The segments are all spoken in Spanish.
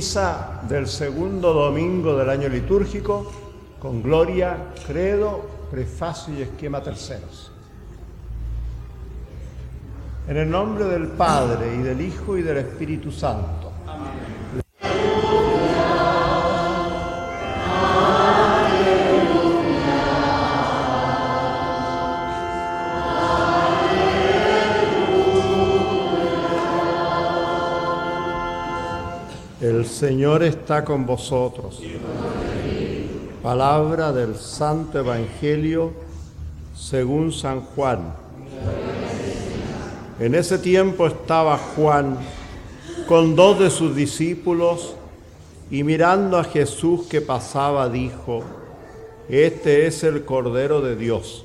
Misa del segundo domingo del año litúrgico, con gloria, credo, prefacio y esquema terceros. En el nombre del Padre, y del Hijo, y del Espíritu Santo. Amén. El Señor está con vosotros. Palabra del Santo Evangelio según San Juan. En ese tiempo estaba Juan con 2 de sus discípulos y mirando a Jesús que pasaba dijo: Este es el Cordero de Dios.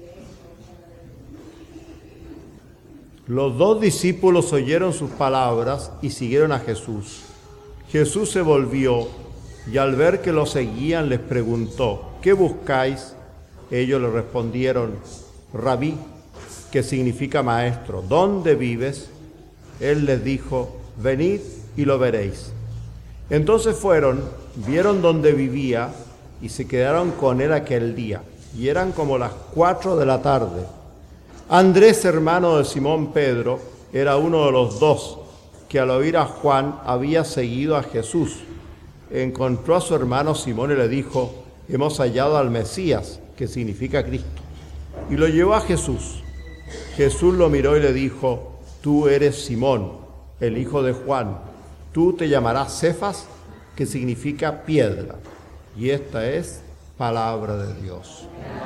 Los 2 discípulos oyeron sus palabras y siguieron a Jesús. Jesús se volvió y al ver que lo seguían les preguntó: ¿Qué buscáis? Ellos le respondieron: Rabí, que significa maestro, ¿dónde vives? Él les dijo: venid y lo veréis. Entonces fueron, vieron dónde vivía y se quedaron con él aquel día. Y eran como las 4 de la tarde. Andrés, hermano de Simón Pedro, era uno de los 2 que al oír a Juan había seguido a Jesús. Encontró a su hermano Simón y le dijo: hemos hallado al Mesías, que significa Cristo. Y lo llevó a Jesús. Jesús lo miró y le dijo: tú eres Simón, el hijo de Juan. Tú te llamarás Cefas, que significa piedra. Y esta es palabra de Dios.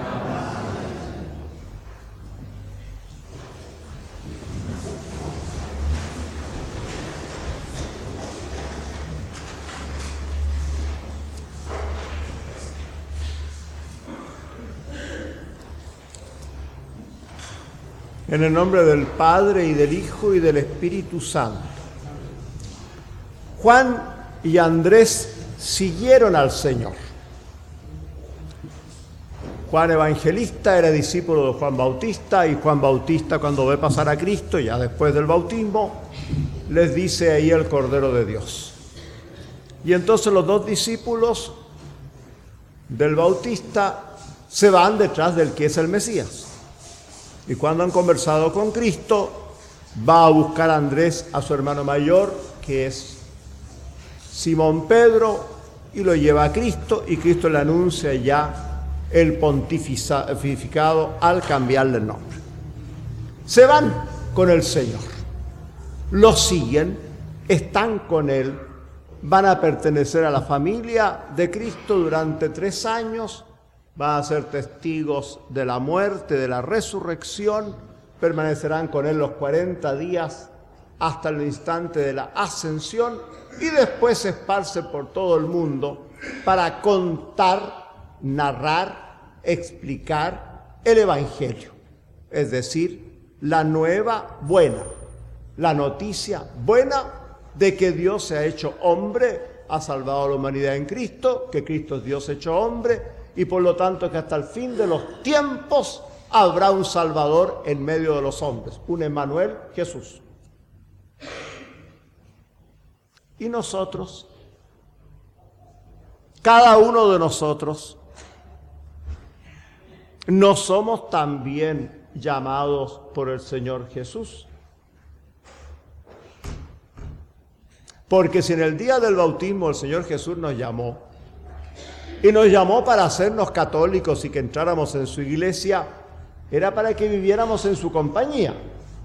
En el nombre del Padre, y del Hijo, y del Espíritu Santo. Juan y Andrés siguieron al Señor. Juan Evangelista era discípulo de Juan Bautista, y Juan Bautista, cuando ve pasar a Cristo, ya después del bautismo, les dice ahí el Cordero de Dios. Y entonces los 2 discípulos del Bautista se van detrás del que es el Mesías. Y cuando han conversado con Cristo, va a buscar a Andrés, a su hermano mayor, que es Simón Pedro, y lo lleva a Cristo, y Cristo le anuncia ya el pontificado al cambiarle el nombre. Se van con el Señor, lo siguen, están con Él, van a pertenecer a la familia de Cristo durante 3 años, van a ser testigos de la muerte, de la resurrección, permanecerán con Él los 40 días hasta el instante de la ascensión y después se esparcen por todo el mundo para contar, narrar, explicar el Evangelio, es decir, la nueva buena, la noticia buena de que Dios se ha hecho hombre, ha salvado a la humanidad en Cristo, que Cristo es Dios hecho hombre, y por lo tanto que hasta el fin de los tiempos habrá un Salvador en medio de los hombres, un Emmanuel, Jesús. Y nosotros, cada uno de nosotros, ¿no somos también llamados por el Señor Jesús? Porque si en el día del bautismo el Señor Jesús nos llamó, y nos llamó para hacernos católicos y que entráramos en su iglesia, era para que viviéramos en su compañía.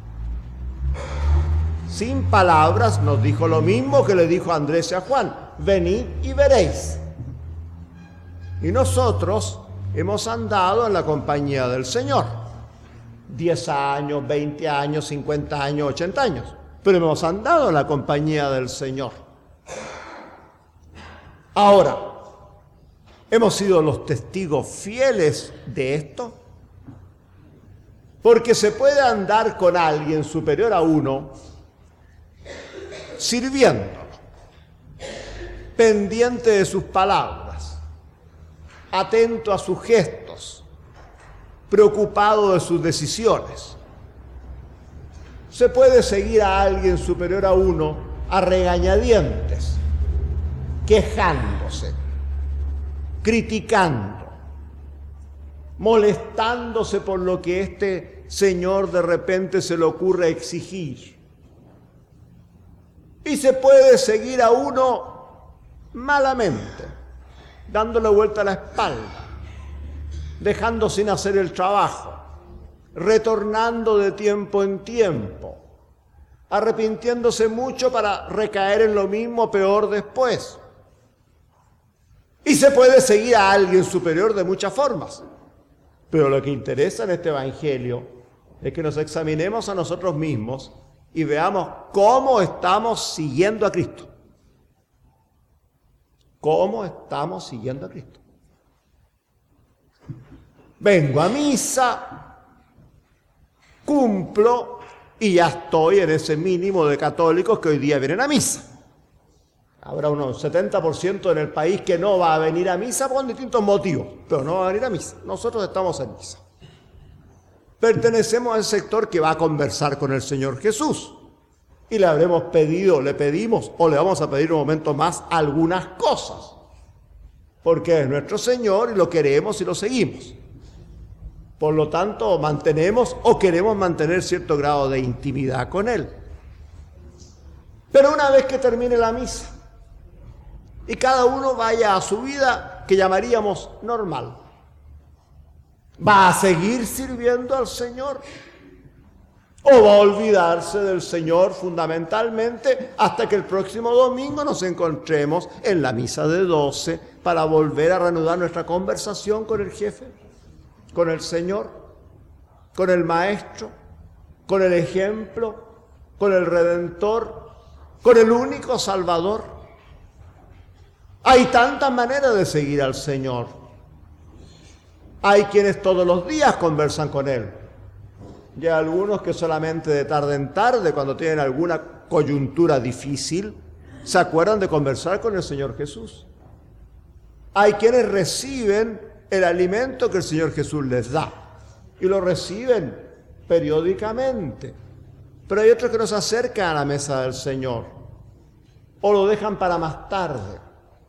Sin palabras nos dijo lo mismo que le dijo a Andrés y a Juan: venid y veréis. Y nosotros hemos andado en la compañía del Señor. 10 años, 20 años, 50 años, 80 años. Pero hemos andado en la compañía del Señor. Ahora, ¿hemos sido los testigos fieles de esto? Porque se puede andar con alguien superior a uno, sirviéndolo, pendiente de sus palabras, atento a sus gestos, preocupado de sus decisiones. Se puede seguir a alguien superior a uno a regañadientes, quejándose, criticando, molestándose por lo que este señor de repente se le ocurre exigir. Y se puede seguir a uno malamente, dándole vuelta a la espalda, dejando sin hacer el trabajo, retornando de tiempo en tiempo, arrepintiéndose mucho para recaer en lo mismo peor después. Y se puede seguir a alguien superior de muchas formas. Pero lo que interesa en este Evangelio es que nos examinemos a nosotros mismos y veamos cómo estamos siguiendo a Cristo. ¿Cómo estamos siguiendo a Cristo? Vengo a misa, cumplo y ya estoy en ese mínimo de católicos que hoy día vienen a misa. Habrá unos 70% en el país que no va a venir a misa por distintos motivos, pero no va a venir a misa. Nosotros estamos en misa. Pertenecemos al sector que va a conversar con el Señor Jesús. Y le habremos pedido, le pedimos o le vamos a pedir un momento más algunas cosas. Porque es nuestro Señor y lo queremos y lo seguimos. Por lo tanto, mantenemos o queremos mantener cierto grado de intimidad con Él. Pero una vez que termine la misa y cada uno vaya a su vida que llamaríamos normal, ¿va a seguir sirviendo al Señor? ¿O va a olvidarse del Señor fundamentalmente hasta que el próximo domingo nos encontremos en la misa de 12 para volver a reanudar nuestra conversación con el jefe, con el Señor, con el Maestro, con el ejemplo, con el Redentor, con el único Salvador? Hay tantas maneras de seguir al Señor. Hay quienes todos los días conversan con Él. Y hay algunos que solamente de tarde en tarde, cuando tienen alguna coyuntura difícil, se acuerdan de conversar con el Señor Jesús. Hay quienes reciben el alimento que el Señor Jesús les da y lo reciben periódicamente. Pero hay otros que no se acercan a la mesa del Señor o lo dejan para más tarde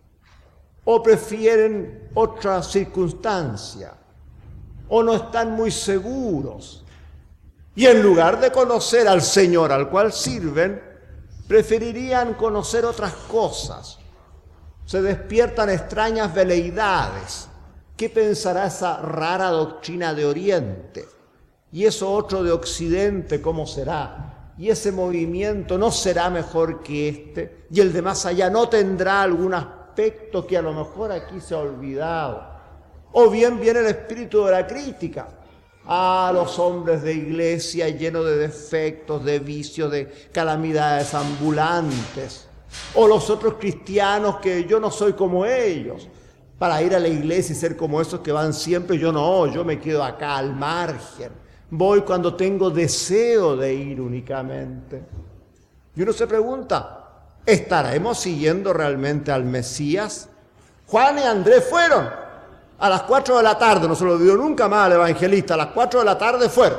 o prefieren otra circunstancia o no están muy seguros. Y en lugar de conocer al Señor al cual sirven, preferirían conocer otras cosas. Se despiertan extrañas veleidades. ¿Qué pensará esa rara doctrina de Oriente? Y eso otro de Occidente, ¿cómo será? Y ese movimiento no será mejor que este. Y el de más allá no tendrá algún aspecto que a lo mejor aquí se ha olvidado. O bien viene el espíritu de la crítica. Los hombres de iglesia llenos de defectos, de vicios, de calamidades ambulantes. O los otros cristianos que yo no soy como ellos. Para ir a la iglesia y ser como esos que van siempre, yo no, yo me quedo acá al margen. Voy cuando tengo deseo de ir únicamente. Y uno se pregunta, ¿estaremos siguiendo realmente al Mesías? Juan y Andrés fueron. A las 4 de la tarde, no se lo olvidó nunca más al evangelista, a las 4 de la tarde fueron.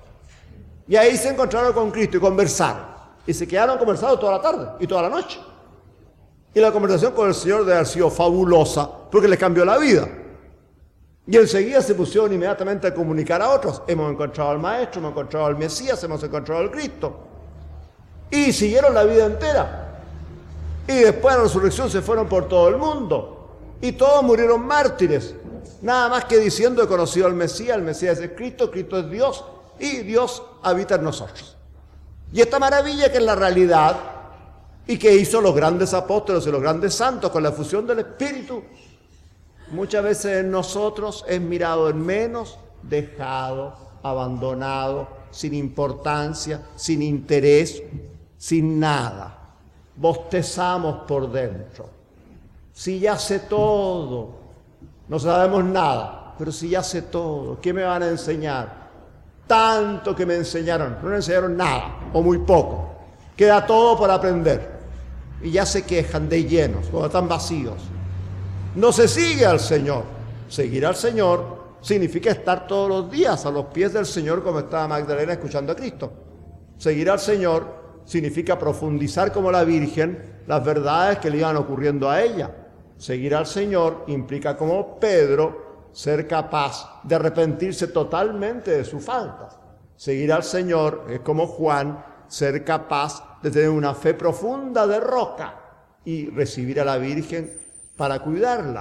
Y ahí se encontraron con Cristo y conversaron. Y se quedaron conversando toda la tarde y toda la noche. Y la conversación con el Señor debe haber sido fabulosa, porque les cambió la vida. Y enseguida se pusieron inmediatamente a comunicar a otros. Hemos encontrado al Maestro, hemos encontrado al Mesías, hemos encontrado al Cristo. Y siguieron la vida entera. Y después de la resurrección se fueron por todo el mundo. Y todos murieron mártires. Nada más que diciendo he conocido al Mesías, el Mesías es Cristo, Cristo es Dios y Dios habita en nosotros. Y esta maravilla que es la realidad y que hizo los grandes apóstoles y los grandes santos con la fusión del Espíritu, muchas veces en nosotros es mirado en menos, dejado, abandonado, sin importancia, sin interés, sin nada. Bostezamos por dentro. Si ya sé todo, no sabemos nada, pero si ya sé todo, ¿qué me van a enseñar? Tanto que me enseñaron, no me enseñaron nada o muy poco. Queda todo por aprender. Y ya se quejan de llenos, cuando están vacíos. No se sigue al Señor. Seguir al Señor significa estar todos los días a los pies del Señor como estaba Magdalena escuchando a Cristo. Seguir al Señor significa profundizar como la Virgen las verdades que le iban ocurriendo a ella. Seguir al Señor implica, como Pedro, ser capaz de arrepentirse totalmente de sus faltas. Seguir al Señor es, como Juan, ser capaz de tener una fe profunda de roca y recibir a la Virgen para cuidarla.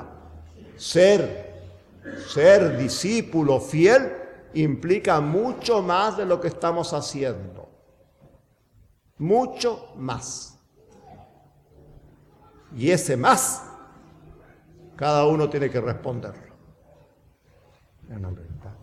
Ser discípulo fiel implica mucho más de lo que estamos haciendo. Mucho más. Y ese más, cada uno tiene que responderlo. En nombre del Padre.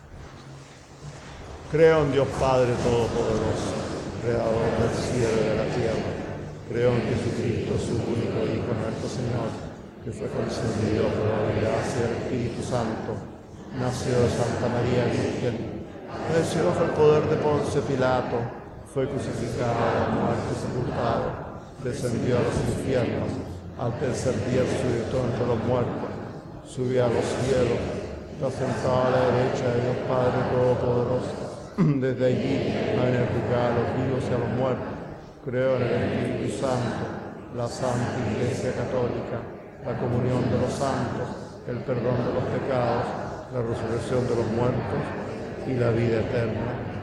Creo en Dios Padre Todopoderoso, Creador del cielo y de la tierra. Creo en Jesucristo, su único Hijo, nuestro Señor, que fue concebido por la gracia del Espíritu Santo, nació de Santa María Virgen, padeció bajo el poder de Poncio Pilato, fue crucificado, muerto y sepultado, descendió a los infiernos, al tercer día resucitó entre los muertos, subió a los cielos, está sentado a la derecha de Dios Padre Todopoderoso. Desde allí va a venir a juzgar a los vivos y a los muertos. Creo en el Espíritu Santo, la Santa Iglesia Católica, la comunión de los santos, el perdón de los pecados, la resurrección de los muertos y la vida eterna.